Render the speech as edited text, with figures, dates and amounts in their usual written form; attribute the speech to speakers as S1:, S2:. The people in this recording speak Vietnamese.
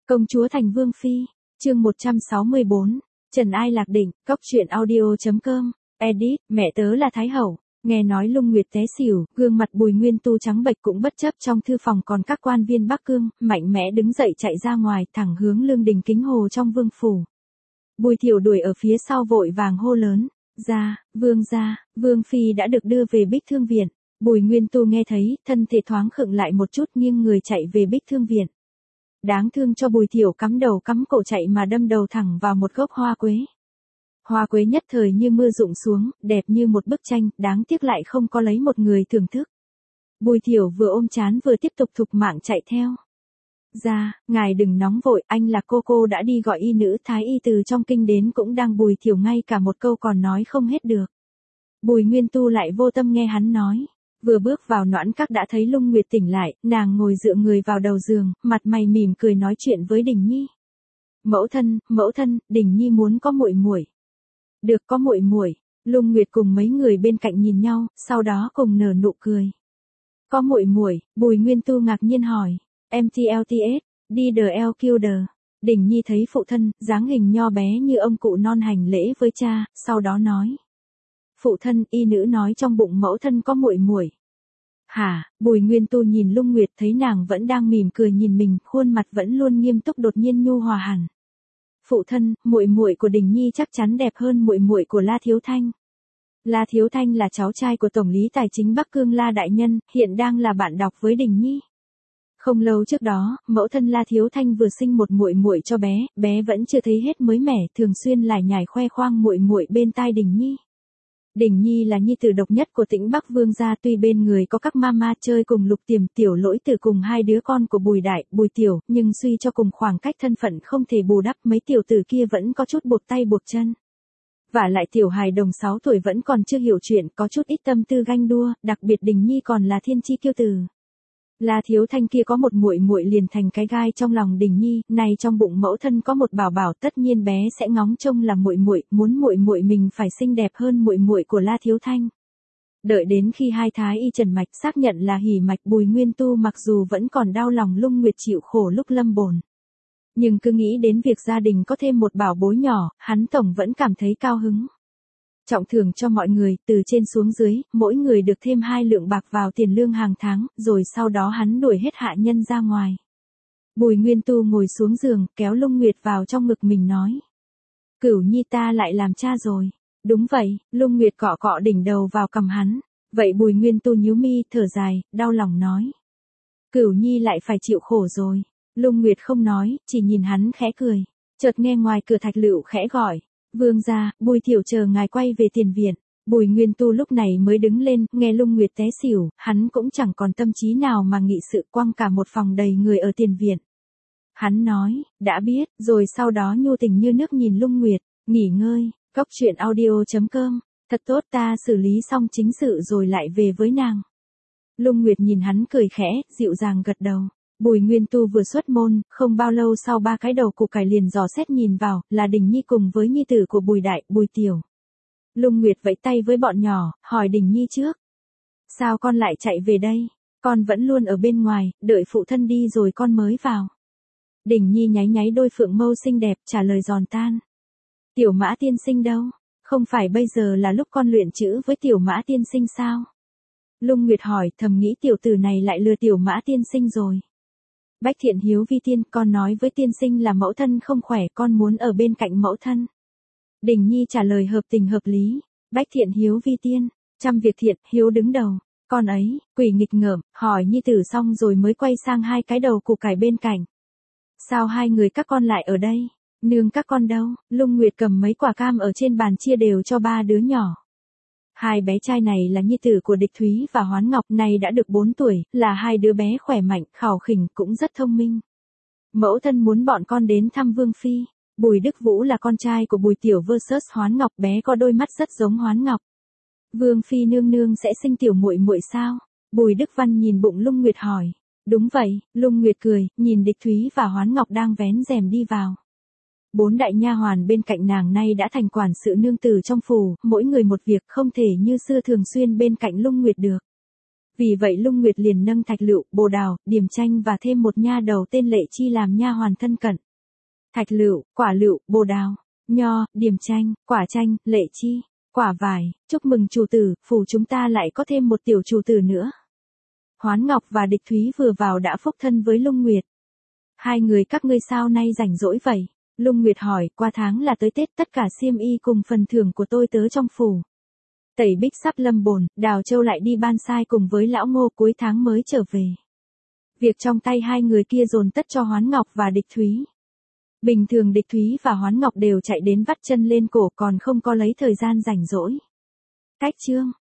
S1: Công chúa thành vương phi, chương 164, Trần Ai Lạc Định, cóc truyện audio.com, edit, mẹ tớ là Thái Hậu. Nghe nói Lung Nguyệt té xỉu, gương mặt Bùi Nguyên Tu trắng bệch cũng bất chấp trong thư phòng còn các quan viên Bắc Cương, mạnh mẽ đứng dậy chạy ra ngoài thẳng hướng lương đình kính hồ trong vương phủ. Bùi Thiểu đuổi ở phía sau vội vàng hô lớn, ra, vương phi đã được đưa về Bích Thương Viện. Bùi Nguyên Tu nghe thấy, thân thể thoáng khựng lại một chút nghiêng người chạy về Bích Thương Viện. Đáng thương cho Bùi Thiểu cắm đầu cắm cổ chạy mà đâm đầu thẳng vào một gốc hoa quế. Hoa quế nhất thời như mưa rụng xuống, đẹp như một bức tranh, đáng tiếc lại không có lấy một người thưởng thức. Bùi Thiểu vừa ôm chán vừa tiếp tục thục mạng chạy theo. Ngài đừng nóng vội, anh là cô đã đi gọi y nữ thái y từ trong kinh đến cũng đang. Bùi Thiểu ngay cả một câu còn nói không hết được. Bùi Nguyên Tu lại vô tâm nghe hắn nói. Vừa bước vào noãn các đã thấy Lung Nguyệt tỉnh lại, nàng ngồi dựa người vào đầu giường, mặt mày mỉm cười nói chuyện với Đình Nhi. Mẫu thân, Đình Nhi muốn có muội muội. Được có muội muội. Lung Nguyệt cùng mấy người bên cạnh nhìn nhau, sau đó cùng nở nụ cười. Có muội muội, Bùi Nguyên Tu ngạc nhiên hỏi. MTLTS, DDLQD. Đình Nhi thấy phụ thân, dáng hình nho bé như ông cụ non hành lễ với cha, sau đó nói. Phụ thân, y nữ nói trong bụng mẫu thân có muội muội. Hả? Bùi Nguyên Tu nhìn Lung Nguyệt thấy nàng vẫn đang mỉm cười nhìn mình, khuôn mặt vẫn luôn nghiêm túc đột nhiên nhu hòa hẳn. Phụ thân, muội muội của Đình Nhi chắc chắn đẹp hơn muội muội của La Thiếu Thanh. La Thiếu Thanh là cháu trai của Tổng lý Tài chính Bắc Cương La Đại Nhân, hiện đang là bạn đọc với Đình Nhi. Không lâu trước đó, mẫu thân La Thiếu Thanh vừa sinh một muội muội cho bé, bé vẫn chưa thấy hết mới mẻ, thường xuyên lải nhải khoe khoang muội muội bên tai Đình Nhi. Đình Nhi là nhi tử độc nhất của Tĩnh Bắc Vương gia, tuy bên người có các mama chơi cùng Lục Tiềm, Tiểu Lỗi Tử cùng hai đứa con của Bùi Đại, Bùi Tiểu, nhưng suy cho cùng khoảng cách thân phận không thể bù đắp, mấy tiểu tử kia vẫn có chút buộc tay buộc chân. Vả lại tiểu hài đồng 6 tuổi vẫn còn chưa hiểu chuyện, có chút ít tâm tư ganh đua, đặc biệt Đình Nhi còn là thiên chi kiêu tử. La Thiếu Thanh kia có một muội muội liền thành cái gai trong lòng Đình Nhi, này trong bụng mẫu thân có một bảo bảo, tất nhiên bé sẽ ngóng trông là muội muội, muốn muội muội mình phải xinh đẹp hơn muội muội của La Thiếu Thanh. Đợi đến khi hai thái y trần mạch xác nhận là hỉ mạch, Bùi Nguyên Tu mặc dù vẫn còn đau lòng Lung Nguyệt chịu khổ lúc lâm bồn, nhưng cứ nghĩ đến việc gia đình có thêm một bảo bối nhỏ, hắn tổng vẫn cảm thấy cao hứng. Trọng thưởng cho mọi người, từ trên xuống dưới, mỗi người được thêm 2 lượng bạc vào tiền lương hàng tháng, rồi sau đó hắn đuổi hết hạ nhân ra ngoài. Bùi Nguyên Tu ngồi xuống giường, kéo Lung Nguyệt vào trong ngực mình nói. Cửu Nhi ta lại làm cha rồi. Đúng vậy, Lung Nguyệt cọ cọ đỉnh đầu vào cằm hắn. Vậy Bùi Nguyên Tu nhíu mi, thở dài, đau lòng nói. Cửu Nhi lại phải chịu khổ rồi. Lung Nguyệt không nói, chỉ nhìn hắn khẽ cười. Chợt nghe ngoài cửa Thạch Lựu khẽ gọi. Vương gia, Bùi Thiểu chờ ngài quay về tiền viện. Bùi Nguyên Tu lúc này mới đứng lên, nghe Lung Nguyệt té xỉu, hắn cũng chẳng còn tâm trí nào mà nghị sự, quăng cả một phòng đầy người ở tiền viện. Hắn nói, đã biết, rồi sau đó nhu tình như nước nhìn Lung Nguyệt, nghỉ ngơi, cóc truyện audio.com, thật tốt, ta xử lý xong chính sự rồi lại về với nàng. Lung Nguyệt nhìn hắn cười khẽ, dịu dàng gật đầu. Bùi Nguyên Tu vừa xuất môn, không bao lâu sau 3 cái đầu củ cải liền dò xét nhìn vào, là Đình Nhi cùng với nhi tử của Bùi Đại, Bùi Tiểu. Lung Nguyệt vẫy tay với bọn nhỏ, hỏi Đình Nhi trước. Sao con lại chạy về đây? Con vẫn luôn ở bên ngoài, đợi phụ thân đi rồi con mới vào. Đình Nhi nháy nháy đôi phượng mâu xinh đẹp, trả lời giòn tan. Tiểu Mã tiên sinh đâu? Không phải bây giờ là lúc con luyện chữ với Tiểu Mã tiên sinh sao? Lung Nguyệt hỏi, thầm nghĩ tiểu tử này lại lừa Tiểu Mã tiên sinh rồi. Bách Thiện Hiếu Vi tiên, con nói với tiên sinh là mẫu thân không khỏe, con muốn ở bên cạnh mẫu thân. Đình Nhi trả lời hợp tình hợp lý. Bách Thiện Hiếu Vi tiên, trăm việc thiện, hiếu đứng đầu. Con ấy, quỷ nghịch ngợm, hỏi nhi tử xong rồi mới quay sang 2 cái đầu củ cải bên cạnh. Sao 2 người các con lại ở đây? Nương các con đâu? Lung Nguyệt cầm mấy quả cam ở trên bàn chia đều cho 3 đứa nhỏ. 2 bé trai này là nhi tử của Địch Thúy và Hoán Ngọc, này đã được 4 tuổi, là 2 đứa bé khỏe mạnh, khảo khỉnh, cũng rất thông minh. Mẫu thân muốn bọn con đến thăm Vương Phi. Bùi Đức Vũ là con trai của Bùi Tiểu vs Hoán Ngọc, bé có đôi mắt rất giống Hoán Ngọc. Vương Phi nương nương sẽ sinh tiểu muội muội sao? Bùi Đức Văn nhìn bụng Lung Nguyệt hỏi. Đúng vậy, Lung Nguyệt cười, nhìn Địch Thúy và Hoán Ngọc đang vén rèm đi vào. 4 đại nha hoàn bên cạnh nàng nay đã thành quản sự nương tử trong phủ, mỗi người một việc, không thể như xưa thường xuyên bên cạnh Lung Nguyệt được. Vì vậy Lung Nguyệt liền nâng Thạch Lựu, Bồ Đào, Điềm Chanh và thêm một nha đầu tên Lệ Chi làm nha hoàn thân cận. Thạch Lựu, Quả Lựu, Bồ Đào, Nho, Điềm Chanh, Quả Chanh, Lệ Chi, Quả Vải, chúc mừng chủ tử, phủ chúng ta lại có thêm một tiểu chủ tử nữa. Hoán Ngọc và Địch Thúy vừa vào đã phúc thân với Lung Nguyệt. Hai người các ngươi sao nay rảnh rỗi vậy? Lung Nguyệt hỏi, qua tháng là tới Tết, tất cả xiêm y cùng phần thưởng của tôi tớ trong phủ. Tẩy Bích sắp lâm bồn, Đào Châu lại đi ban sai cùng với lão Ngô cuối tháng mới trở về. Việc trong tay hai người kia dồn tất cho Hoán Ngọc và Địch Thúy. Bình thường Địch Thúy và Hoán Ngọc đều chạy đến vắt chân lên cổ còn không có lấy thời gian rảnh rỗi. Cách chương